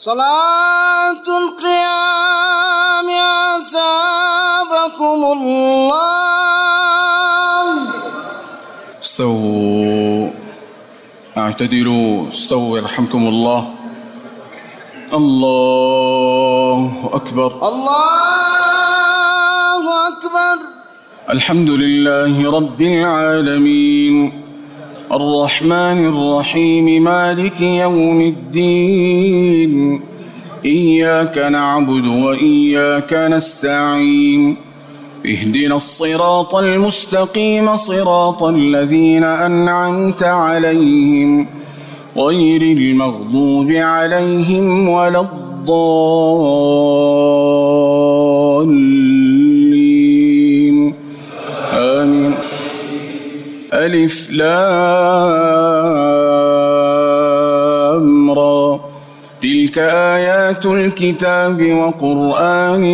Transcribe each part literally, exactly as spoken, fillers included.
صلاة القيام أثابكم الله. استووا اعتدلوا استووا يرحمكم الله. الله أكبر الله أكبر. الحمد لله رب العالمين الرحمن الرحيم مالك يوم الدين إياك نعبد وإياك نستعين اهدنا الصراط المستقيم صراط الذين أنعمت عليهم غير المغضوب عليهم ولا الضالين آمين. ألف لام را تلك آيات الكتاب وقرآن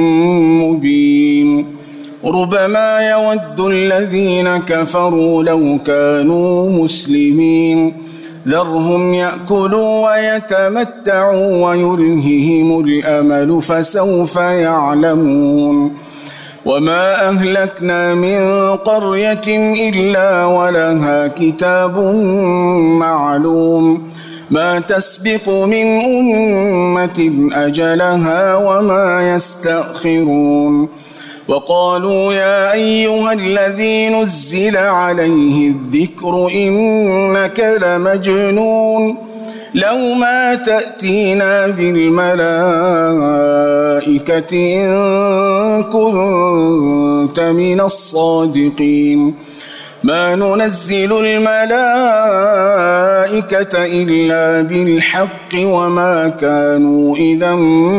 مبين ربما يود الذين كفروا لو كانوا مسلمين ذرهم يأكلوا ويتمتعوا ويلههم الأمل فسوف يعلمون وما أهلكنا من قرية إلا ولها كتاب معلوم ما تسبق من أمة أجلها وما يستأخرون وقالوا يا أيها الذي نزل عليه الذكر إنك لمجنون لو ما تأتينا بالملائكة إن كنت من الصادقين ما ننزل الملائكة إلا بالحق وما كانوا إذا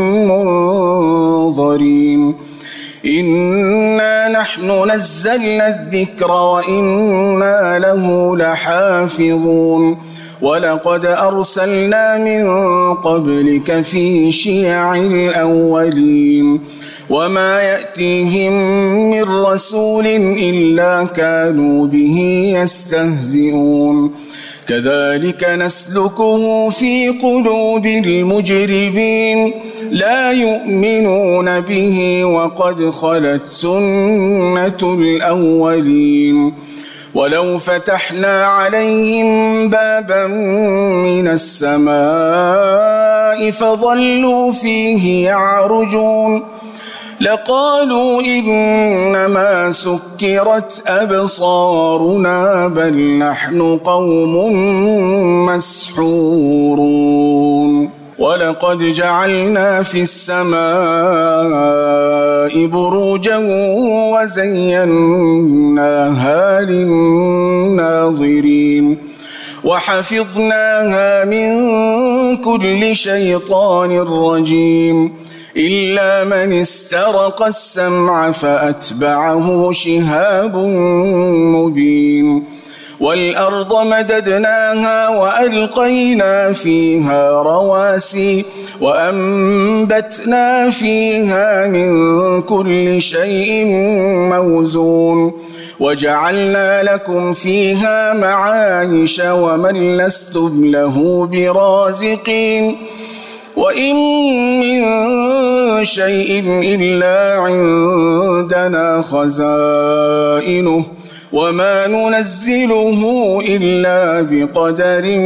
منظرين إنا نحن نزلنا الذكر وإنا له لحافظون ولقد أرسلنا من قبلك في شيع الأولين وما يأتيهم من رسول إلا كانوا به يستهزئون كذلك نسلكه في قلوب المجرمين لا يؤمنون به وقد خلت سنة الأولين ولو فتحنا عليهم بابا من السماء فظلوا فيه يعرجون لقالوا إنما سكرت أبصارنا بل نحن قوم مسحورون ولقد جعلنا في السماء بروجا وزيناها للناظرين وحفظناها من كل شيطان رجيم إلا من استرق السمع فأتبعه شهاب مبين والأرض مددناها وألقينا فيها رواسي وأنبتنا فيها من كل شيء موزون وجعلنا لكم فيها معايش ومن لستم له برازقين وإن من شيء إلا عندنا خزائنه وما ننزله إلا بقدر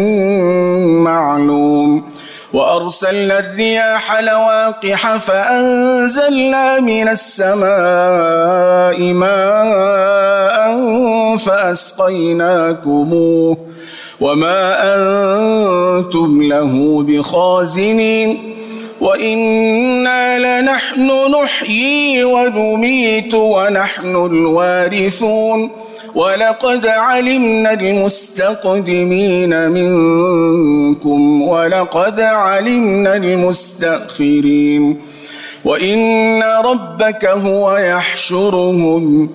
معلوم وأرسلنا الرياح لواقح فأنزلنا من السماء ماء فأسقيناكموه وما أنتم له بخازنين وإنا لنحن نحيي ونميت ونحن الوارثون ولقد علمنا المستقدمين منكم ولقد علمنا المستأخرين وإن ربك هو يحشرهم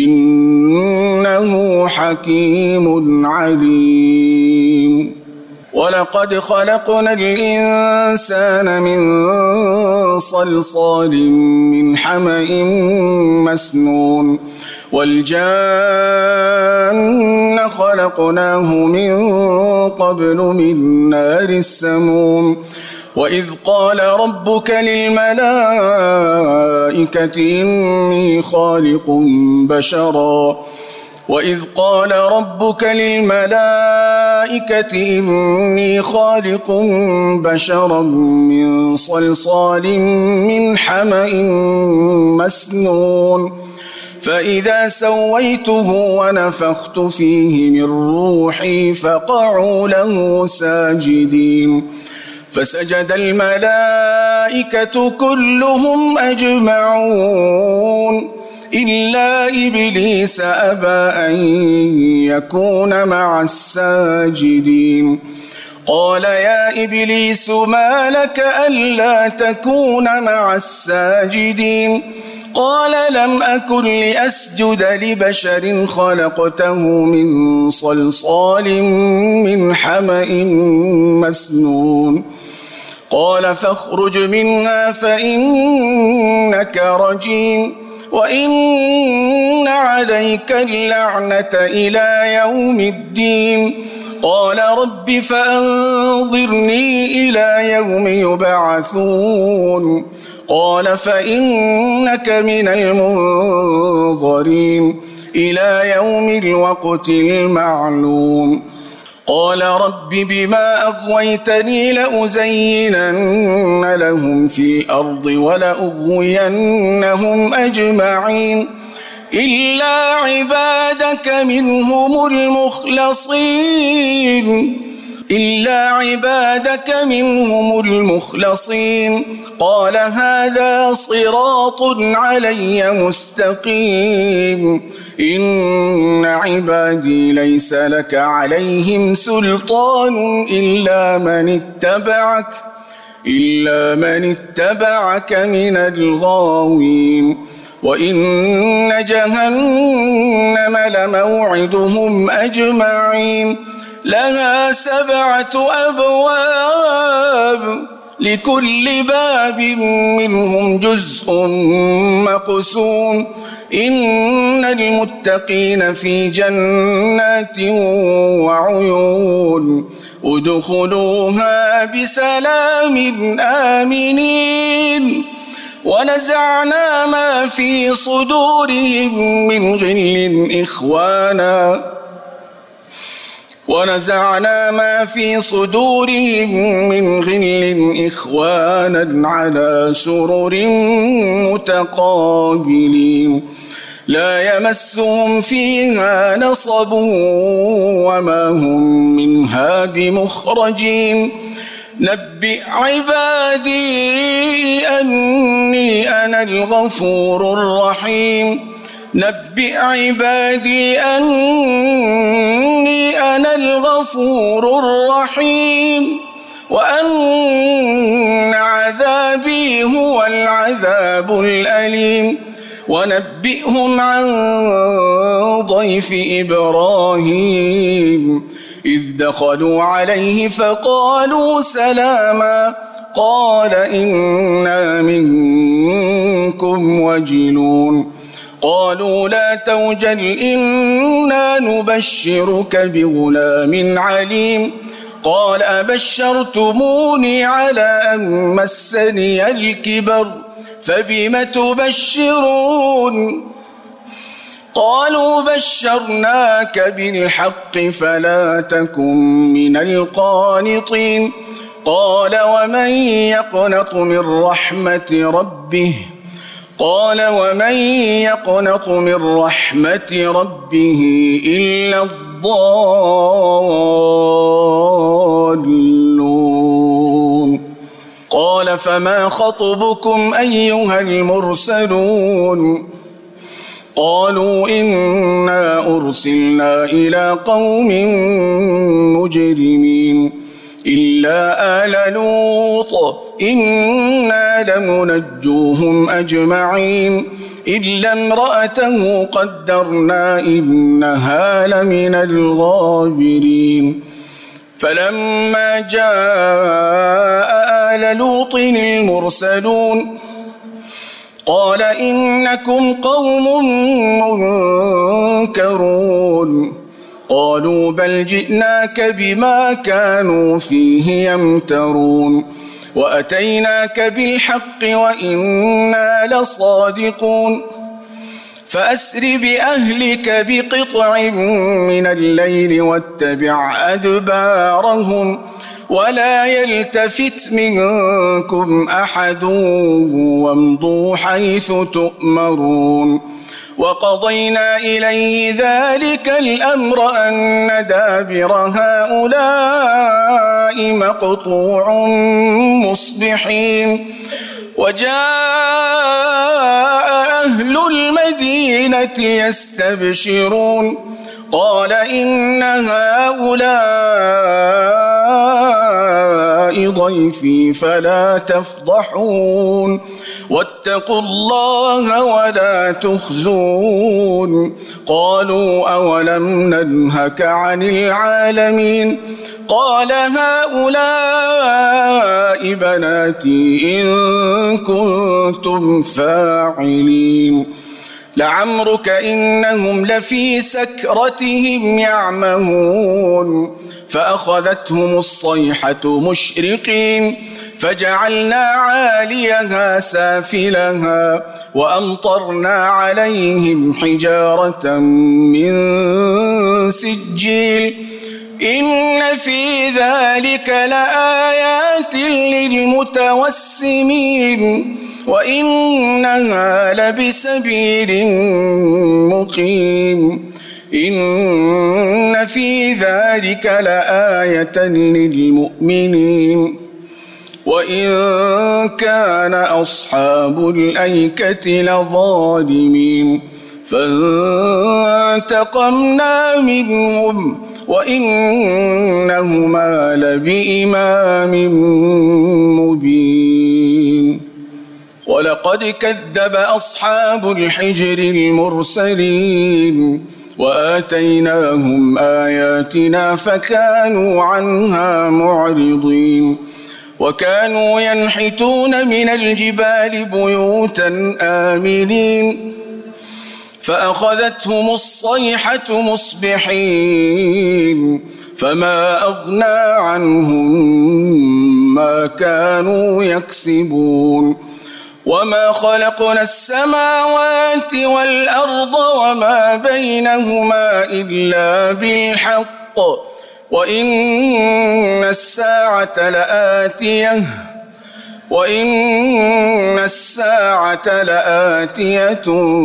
إنه حكيم عليم ولقد خلقنا الإنسان من صلصال من حمأ مسنون والجان خلقناه من قبل من نار السموم وإذ قال ربك للملائكة إني خالق بشرا وإذ قال ربك للملائكة إني خالق بشرا من صلصال من حمأ مسنون فإذا سويته ونفخت فيه من روحي فقعوا له ساجدين فسجد الملائكة كلهم أجمعون إلا إبليس أبى أن يكون مع الساجدين قال يا إبليس ما لك ألا تكون مع الساجدين قال لم أكن لأسجد لبشر خلقته من صلصال من حمأ مسنون قال فاخرج منها فإنك رجيم وإن عليك اللعنة إلى يوم الدين قال رب فأنظرني إلى يوم يبعثون قال فإنك من المنظرين إلى يوم الوقت المعلوم قال رب بما أغويتني لأزينن لهم في الأرض ولأغوينهم أجمعين إلا عبادك منهم المخلصين إلا عبادك منهم المخلصين قال هذا صراط علي مستقيم إن عبادي ليس لك عليهم سلطان إلا من اتبعك إلا من اتبعك من الغاوين وإن جهنم لموعدهم أجمعين لها سبعة أبواب لكل باب منهم جزء مقسوم إن المتقين في جنات وعيون ادخلوها بسلام آمنين ونزعنا ما في صدورهم من غل إخوانا ونزعنا ما في صدورهم من غل إخوانا على سرر متقابلين لا يمسهم فيها نصب وما هم منها بمخرجين نبئ عبادي أني أنا الغفور الرحيم نبئ عبادي أني أنا الغفور الرحيم وأن عذابي هو العذاب الأليم ونبئهم عن ضيف إبراهيم إذ دخلوا عليه فقالوا سلاما قال إنا منكم وجلون قالوا لا توجل إنا نبشرك بغلام عليم قال أبشرتموني على أن مسني الكبر فبم تبشرون قالوا بشرناك بالحق فلا تكن من القانطين قال ومن يقنط من رحمة ربه قال ومن يقنط من رحمة ربه إلا الضالون قال فما خطبكم أيها المرسلون قالوا إنا أرسلنا إلى قوم مجرمين إلا آل لوط إنا لمنجوهم أجمعين إلا امرأته قدرنا إنها لمن الغابرين فلما جاء آل لوط المرسلون قال إنكم قوم منكرون قالوا بل جئناك بما كانوا فيه يمترون وأتيناك بالحق وإنا لصادقون فأسر بأهلك بقطع من الليل واتبع أدبارهم ولا يلتفت منكم أحد وامضوا حيث تؤمرون وقضينا إليه ذلك الأمر أن دابر هؤلاء مقطوع مصبحين وجاء أهل المدينة يستبشرون قال إن هؤلاء ضيفي فلا تفضحون واتقوا الله ولا تخزون قالوا أولم ننهك عن العالمين قال هؤلاء بناتي إن كنتم فاعلين لعمرك إنهم لفي سكرتهم يعمهون فأخذتهم الصيحة مشرقين فجعلنا عاليها سافلها وأمطرنا عليهم حجارة من سجيل إن في ذلك لآيات للمتوسمين وإنها لبسبيل مقيم إن في ذلك لآية للمؤمنين وإن كان أصحاب الأيكة لظالمين فانتقمنا منهم وإنهما لبإمام مبين ولقد كذب أصحاب الحجر المرسلين وآتيناهم آياتنا فكانوا عنها معرضين وكانوا ينحتون من الجبال بيوتا آمنين فأخذتهم الصيحة مصبحين فما أغنى عنهم ما كانوا يكسبون وما خلقنا السماوات والأرض وما بينهما إلا بالحق وإن الساعة لآتية وإن الساعة لآتية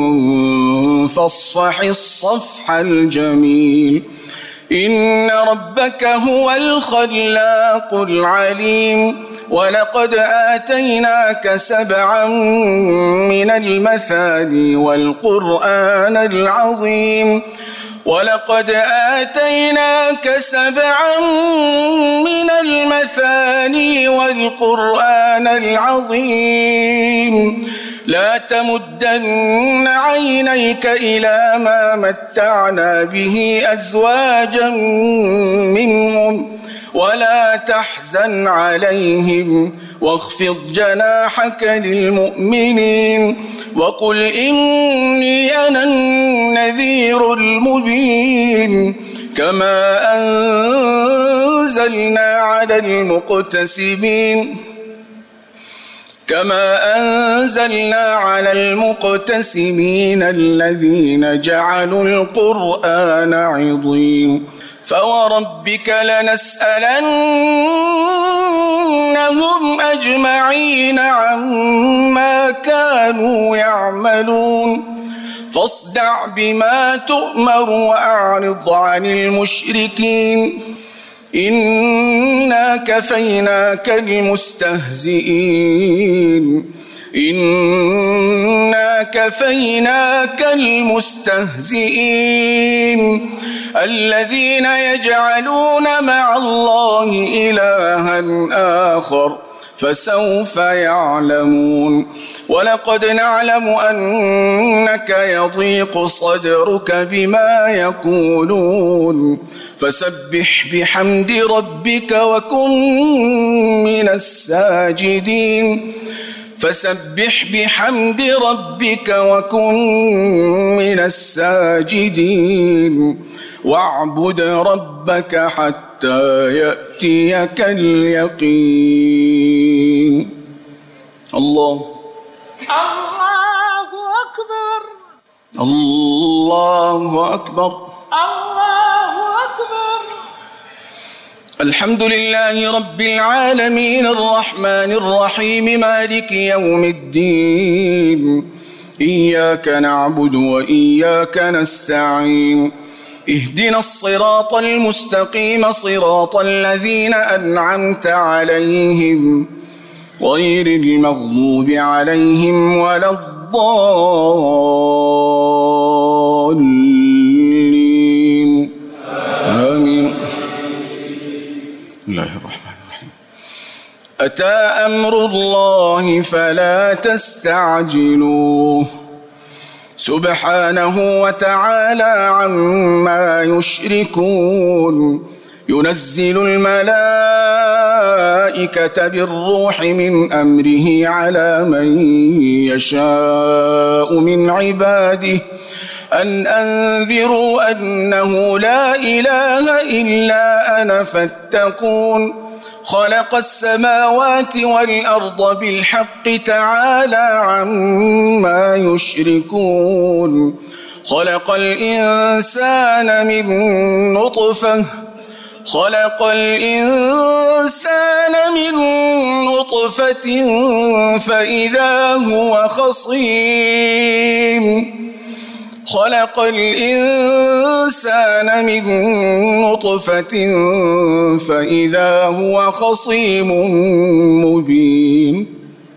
فاصفح الصفح الجميل إن ربك هو الخلاق العليم ولقد آتيناك سبعا من المثاني والقرآن العظيم ولقد آتيناك سبعا من المثاني والقرآن العظيم لا تمدن عينيك إلى ما متعنا به أزواجا منهم ولا تحزن عليهم واخفض جناحك للمؤمنين وقل إني أنا النذير المبين كما أنزلنا على المقتسمين كما أنزلنا على المقتسمين الذين جعلوا القرآن عضين فوربك لنسألنهم أجمعين عما كانوا يعملون فاصدع بما تؤمر وأعرض عن المشركين إنا كفيناك المستهزئين إنا كفيناك المستهزئين الذين يجعلون مع الله إلها آخر فسوف يعلمون ولقد نعلم أنك يضيق صدرك بما يقولون فسبح بحمد ربك وكن من الساجدين فسبح بحمد ربك وكن من الساجدين واعبد ربك حتى يأتيك اليقين. الله الله أكبر الله أكبر الله أكبر. الحمد لله رب العالمين الرحمن الرحيم مالك يوم الدين إياك نعبد وإياك نستعين اهدنا الصراط المستقيم صراط الذين أنعمت عليهم غير المغضوب عليهم ولا الضالين آمين. بسم الله الرحمن الرحيم. أتى أمر الله فلا تستعجلوه سبحانه وتعالى عما يشركون ينزل الملائكة بالروح من أمره على من يشاء من عباده أن أنذروا أنه لا إله إلا أنا فاتقون خلق السماوات والأرض بالحق تعالى عما يشركون خلق الإنسان من نطفة خلق الإنسان من نطفة فإذا هو خصيم خلق الإنسان من نطفة فإذا هو خصيم مبين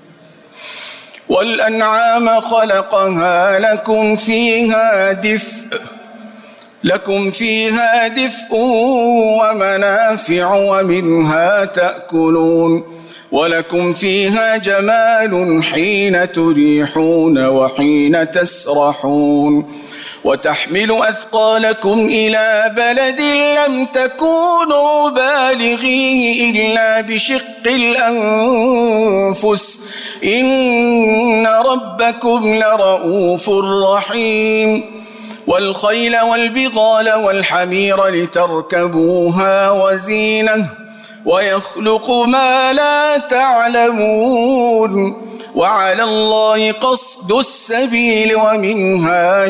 والأنعام خلقها لكم فيها دفء لكم فيها دفء ومنافع ومنها تأكلون ولكم فيها جمال حين تريحون وحين تسرحون وتحمل أثقالكم إلى بلد لم تكونوا بالغيه إلا بشق الأنفس إن ربكم لرؤوف رحيم والخيل والبغال والحمير لتركبوها وزينة ويخلق ما لا تعلمون وعلى الله قصد السبيل ومنها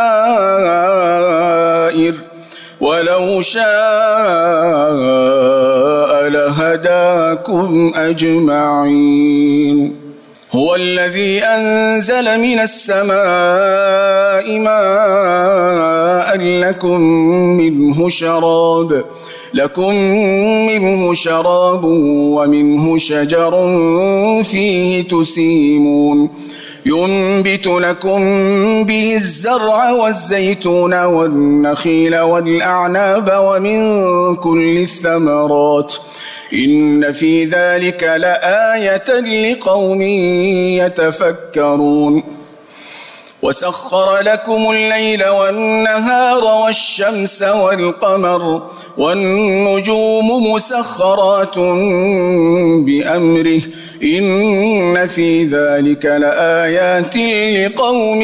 جائر ولو شاء لهداكم أجمعين هو الذي أنزل من السماء ماء لكم منه شراب لكم منه شراب ومنه شجر فيه تسيمون ينبت لكم به الزرع والزيتون والنخيل والأعناب ومن كل الثمرات إن في ذلك لآية لقوم يتفكرون وسخر لكم الليل والنهار والشمس والقمر والنجوم مسخرات بأمره إن في ذلك لآيات لقوم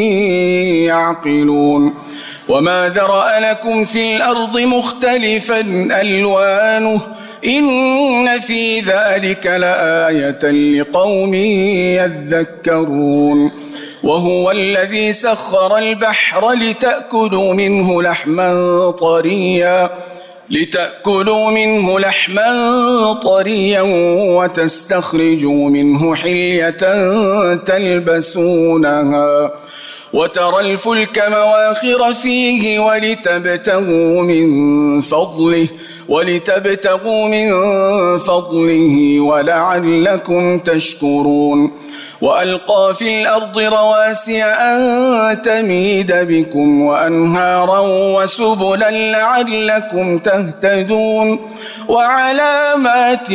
يعقلون وما ذرأ لكم في الأرض مختلفا ألوانه إن في ذلك لآية لقوم يذكرون وهو الذي سخر البحر لتأكلوا منه لحما طريا لتأكلوا منه لحما طريا وتستخرجوا منه حلية تلبسونها وترى الفلك مواخر فيه ولتبتغوا من فضله ولتبتغوا من فضله ولعلكم تشكرون وألقى في الأرض رواسي أن تميد بكم وأنهارا وسبلا لعلكم تهتدون وعلامات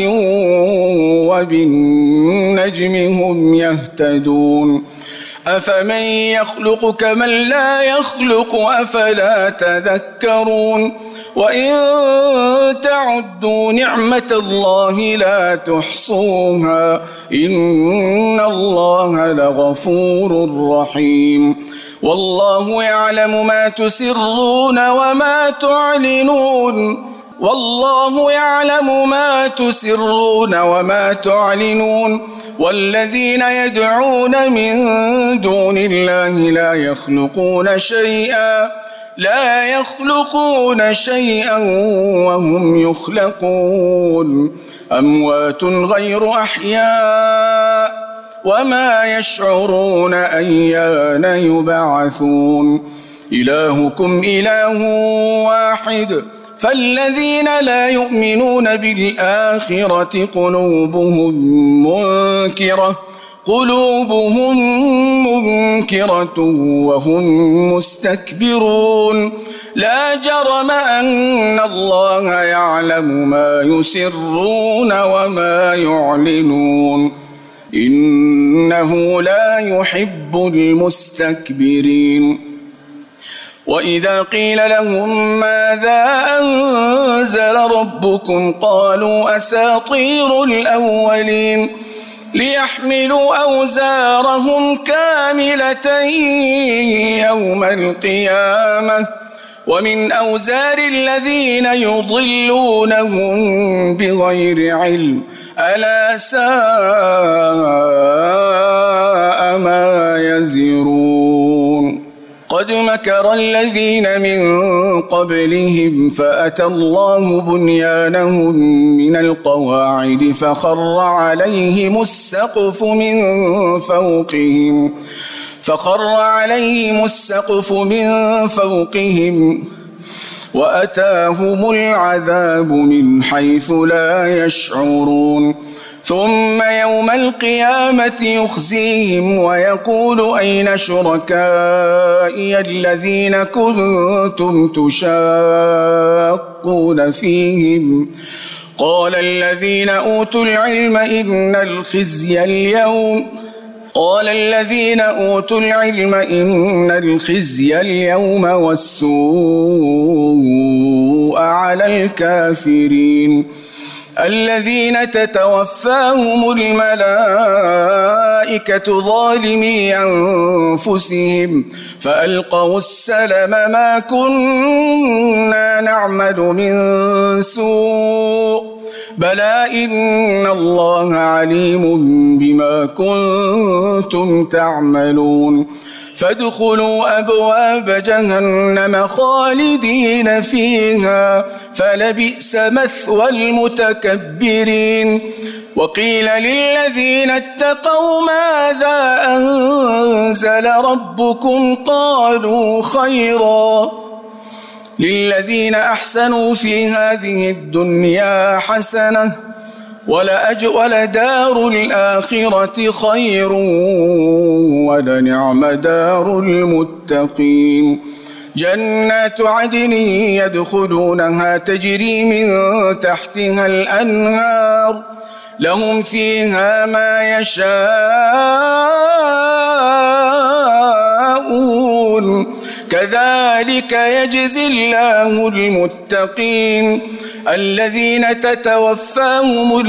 وبالنجم هم يهتدون أفمن يخلق كمن لا يخلق أفلا تذكرون وإن تعدوا نعمة الله لا تحصوها إن الله لغفور رحيم والله يعلم ما تسرون وما تعلنون والله يعلم ما تسرون وما تعلنون والذين يدعون من دون الله لا يخلقون شيئا لا يخلقون شيئا وهم يخلقون أموات غير أحياء وما يشعرون أيان يبعثون إلهكم إله واحد فالذين لا يؤمنون بالآخرة قلوبهم منكرة قلوبهم منكرة وهم مستكبرون لا جرم أن الله يعلم ما يسرون وما يعلنون إنه لا يحب المستكبرين وإذا قيل لهم ماذا أنزل ربكم قالوا أساطير الأولين ليحملوا أوزارهم كاملة يوم القيامة ومن أوزار الذين يضلونهم بغير علم ألا ساء ما يزرون قد مكر الذين من قبلهم فأتى الله بنيانهم من القواعد فخر عليهم السقف من فوقهم فخر عليهم السقف من فوقهم وأتاهم العذاب من حيث لا يشعرون ثم يوم القيامة يخزيهم ويقول أين شركائي الذين كنتم تشاقون فيهم قال الذين أوتوا العلم إن الخزي اليوم قال الذين أوتوا العلم إن الخزي اليوم والسوء على الكافرين الذين تتوفاهم الملائكة ظالمي أنفسهم فألقوا السلم ما كنا نعمل من سوء بلى إن الله عليم بما كنتم تعملون فادخلوا أبواب جهنم خالدين فيها فلبئس مثوى المتكبرين وقيل للذين اتقوا ماذا أنزل ربكم قالوا خيرا للذين أحسنوا في هذه الدنيا حسنة ولدار الآخرة خير ولنعم دار المتقين جنات عدن يدخلونها تجري من تحتها الأنهار لهم فيها ما يشاءون كذلك يجزي الله المتقين الذين تتوفاهم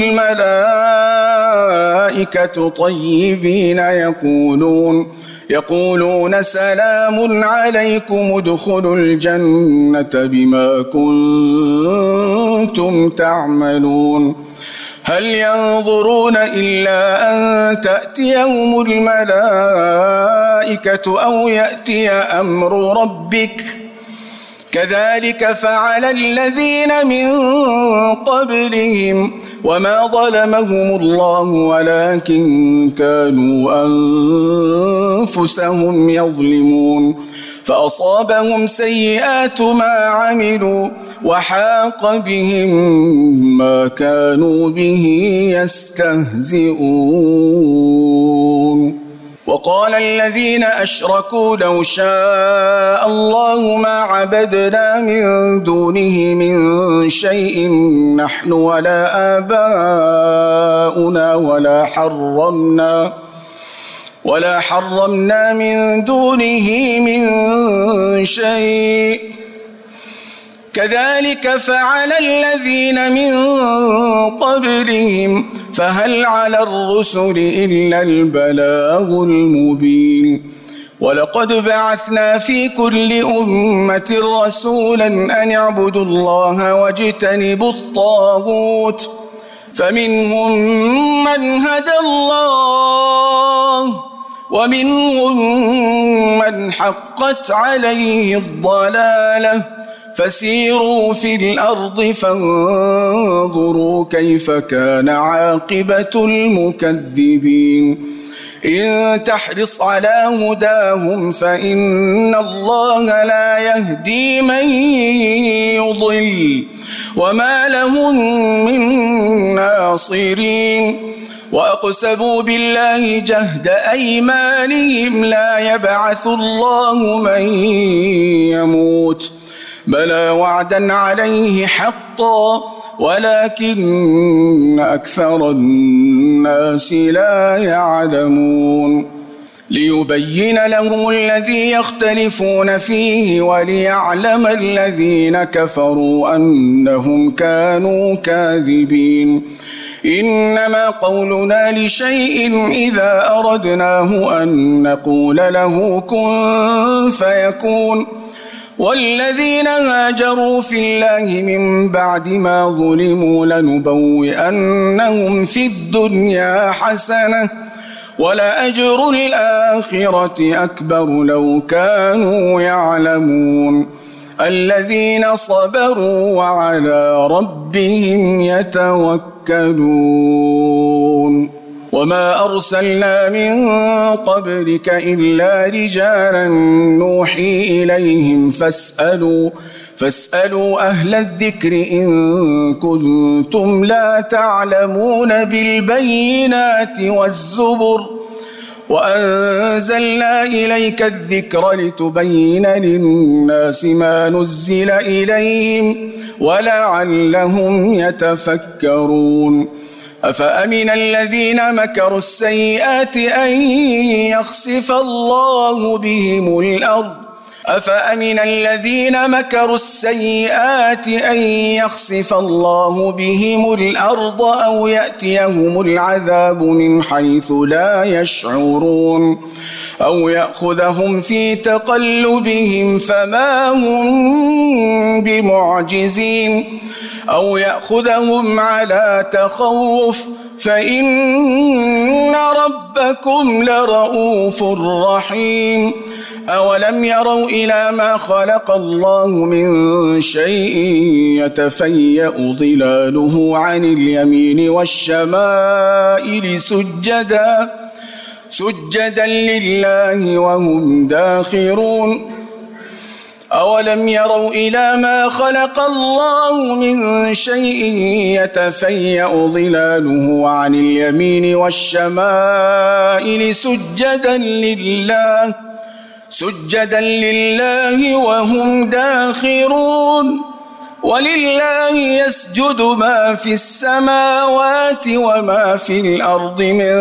الملائكة طيبين يقولون يقولون سلام عليكم ادخلوا الجنة بما كنتم تعملون هل ينظرون إلا أن تأتيهم الملائكة أو يأتي أمر ربك كذلك فعل الذين من قبلهم وما ظلمهم الله ولكن كانوا أنفسهم يظلمون فأصابهم سيئات ما عملوا وحاق بهم ما كانوا به يستهزئون وقال الذين أشركوا لو شاء الله ما عبدنا من دونه من شيء نحن ولا آباؤنا ولا حرمنا ولا حرمنا من دونه من شيء كذلك فعل الذين من قبلهم فهل على الرسل إلا البلاغ المبين ولقد بعثنا في كل أمة رسولا أن اعبدوا الله واجتنبوا الطاغوت فمنهم من هدى الله ومنهم من حقت عليه الضلالة فسيروا في الأرض فانظروا كيف كان عاقبة المكذبين إن تحرص على هداهم فإن الله لا يهدي من يضل وما لهم من ناصرين وأقسموا بالله جهد أيمانهم لا يبعث الله من يموت بلى وعدا عليه حقا ولكن أكثر الناس لا يعلمون ليبين لهم الذي يختلفون فيه وليعلم الذين كفروا أنهم كانوا كاذبين إنما قولنا لشيء إذا أردناه أن نقول له كن فيكون والذين هاجروا في الله من بعد ما ظلموا لنبوئنهم في الدنيا حسنة ولأجر الآخرة أكبر لو كانوا يعلمون الذين صبروا وعلى ربهم يتوكلون وما أرسلنا من قبلك إلا رجالا نوحي إليهم فاسألوا فاسألوا أهل الذكر إن كنتم لا تعلمون بالبينات والزبر وأنزلنا إليك الذكر لتبين للناس ما نزل إليهم ولعلهم يتفكرون أفأمن الذين مكروا السيئات أن يخسف الله بهم الأرض أفأمن الذين مكروا السيئات أن يخسف الله بهم الأرض أو يأتيهم العذاب من حيث لا يشعرون أو يأخذهم في تقلبهم فما هم بمعجزين أو يأخذهم على تخوف فإن ربكم لرؤوف رحيم أولم يروا إلى ما خلق الله من شيء يتفيأ ظلاله عن اليمين والشمائل سجدا سجدا لله وهم داخرون أولم يروا إلى ما خلق الله من شيء يتفيأ ظلاله عن اليمين والشمائل سجدا لله سجدا لله وهم داخرون ولله يسجد ما في السماوات وما في الأرض من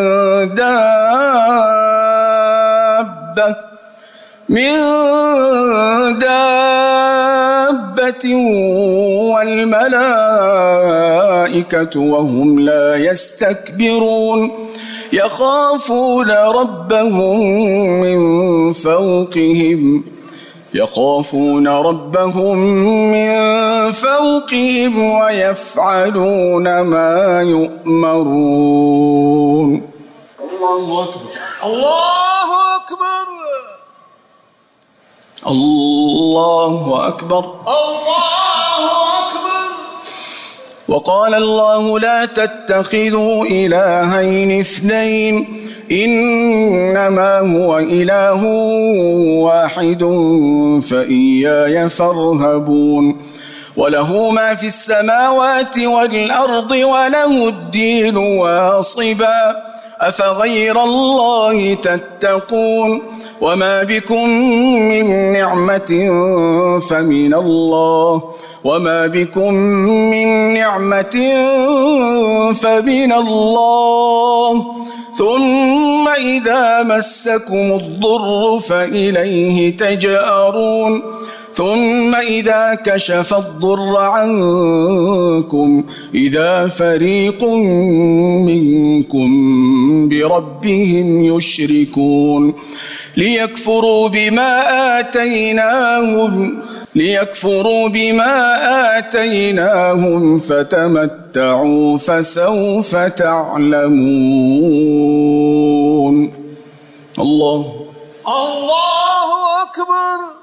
دابة من دابة والملائكة وهم لا يستكبرون يخافون ربهم من فوقهم يخافون ربهم من فوقهم ويفعلون ما يؤمرون. الله أكبر الله أكبر الله أكبر الله أكبر. وقال الله لا تتخذوا إلهين اثنين إنما هو إله واحد فإياي فارهبون وله ما في السماوات والأرض وله الدين واصبا أفغير الله تتقون وما بكم من نعمة فمن الله وما بكم من نعمة فمن الله ثم إذا مسكم الضر فإليه تجأرون ثم إذا كشف الضر عنكم إذا فريق منكم بربهم يشركون ليكفروا بما آتيناهم ليكفروا بما آتيناهم فتمتعوا فسوف تعلمون. الله الله أكبر.